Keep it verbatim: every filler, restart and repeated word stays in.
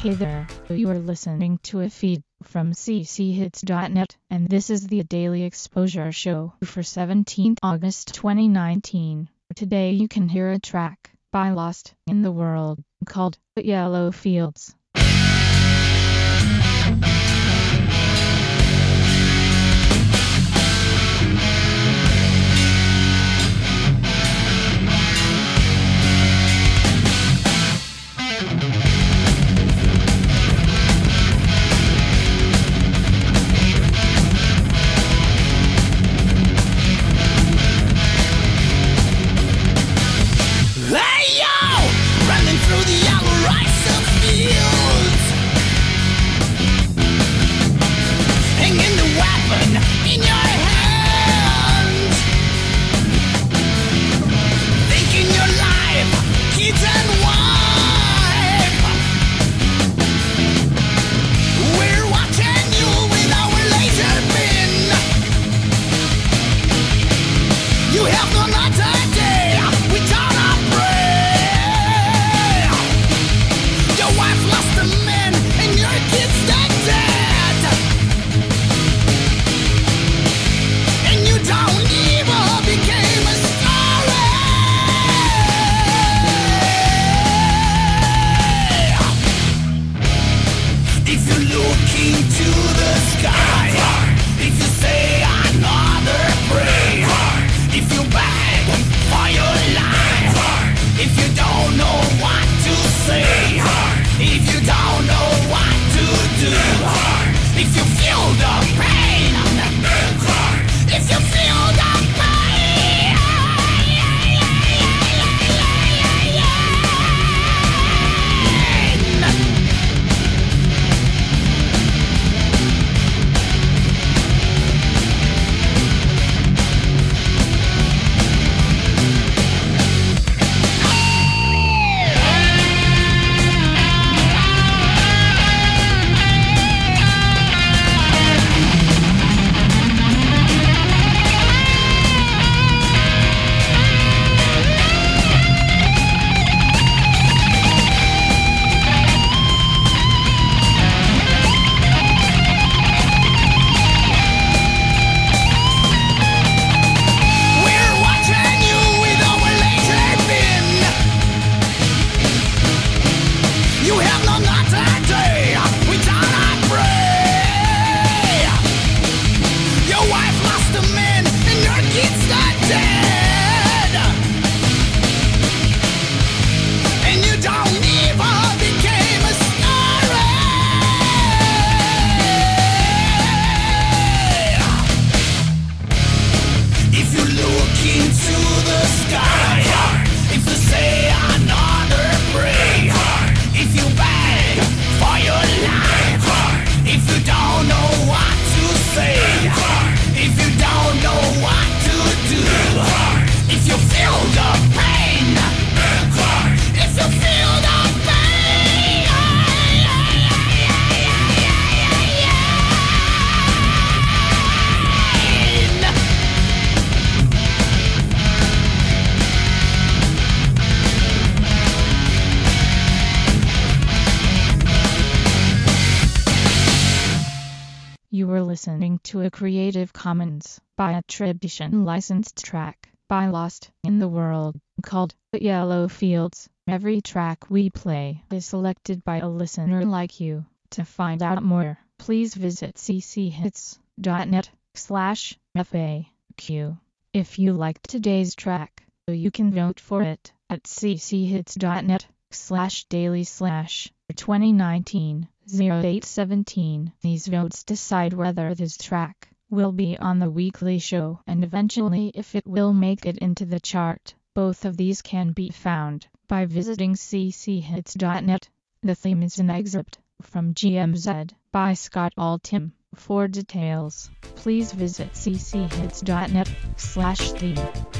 Hey there, you are listening to a feed from c c hits dot net, and this is the Daily Exposure Show for seventeenth August twenty nineteen. Today you can hear a track by Lost in the World called Yellow Fields. Through the yellow rice of fields, hanging the weapon in your hand, thinking your life, kids and wife. We're watching you with our laser bin. You have no another day without a break. Lost a man and your kids are dead, and you don't even became a story. If you look into the sky, if you say another prayer, if you beg for your life, if you don't know what to say, if you don't know what to do, if you feel the pain, if you feel the pain, You were listening to a Creative Commons by attribution licensed track by Lost in the World called Yellow Fields. Every track we play is selected by a listener like you. To find out more, please visit c c hits dot net slash F A Q. If you liked today's track, you can vote for it at c c hits dot net slash daily slash twenty nineteen oh eight seventeen. These votes decide whether this track will be on the weekly show and eventually if it will make it into the chart. Both of these can be found by visiting c c hits dot net. The theme is an excerpt from G M Z by Scott Altham. For details, please visit c c hits dot net slash theme.